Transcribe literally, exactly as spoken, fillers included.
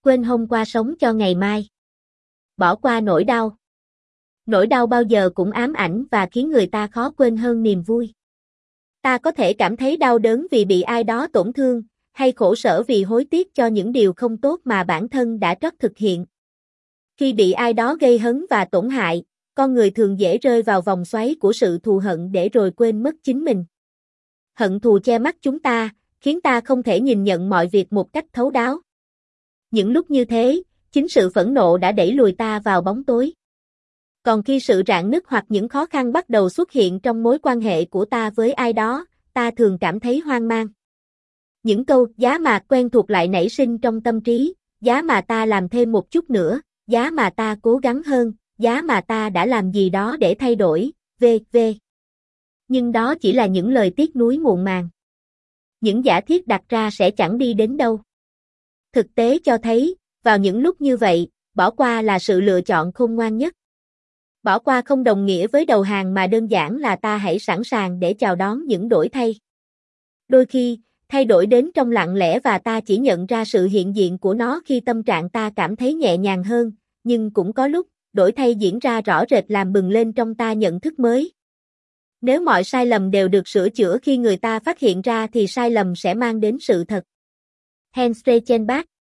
quên hôm qua sống cho ngày mai. Bỏ qua nỗi đau. Nỗi đau bao giờ cũng ám ảnh và khiến người ta khó quên hơn niềm vui. Ta có thể cảm thấy đau đớn vì bị ai đó tổn thương, hay khổ sở vì hối tiếc cho những điều không tốt mà bản thân đã trót thực hiện. Khi bị ai đó gây hấn và tổn hại, con người thường dễ rơi vào vòng xoáy của sự thù hận để rồi quên mất chính mình. Hận thù che mắt chúng ta, khiến ta không thể nhìn nhận mọi việc một cách thấu đáo. Những lúc như thế, chính sự phẫn nộ đã đẩy lùi ta vào bóng tối. Còn khi sự rạn nứt hoặc những khó khăn bắt đầu xuất hiện trong mối quan hệ của ta với ai đó, ta thường cảm thấy hoang mang. Những câu giá mà quen thuộc lại nảy sinh trong tâm trí, giá mà ta làm thêm một chút nữa, giá mà ta cố gắng hơn, giá mà ta đã làm gì đó để thay đổi, vân vân. Nhưng đó chỉ là những lời tiếc nuối muộn màng. Những giả thiết đặt ra sẽ chẳng đi đến đâu. Thực tế cho thấy, vào những lúc như vậy, bỏ qua là sự lựa chọn khôn ngoan nhất. Bỏ qua không đồng nghĩa với đầu hàng mà đơn giản là ta hãy sẵn sàng để chào đón những đổi thay. Đôi khi, thay đổi đến trong lặng lẽ và ta chỉ nhận ra sự hiện diện của nó khi tâm trạng ta cảm thấy nhẹ nhàng hơn, nhưng cũng có lúc, đổi thay diễn ra rõ rệt làm bừng lên trong ta nhận thức mới. Nếu mọi sai lầm đều được sửa chữa khi người ta phát hiện ra thì sai lầm sẽ mang đến sự thật. Hans Reichenbach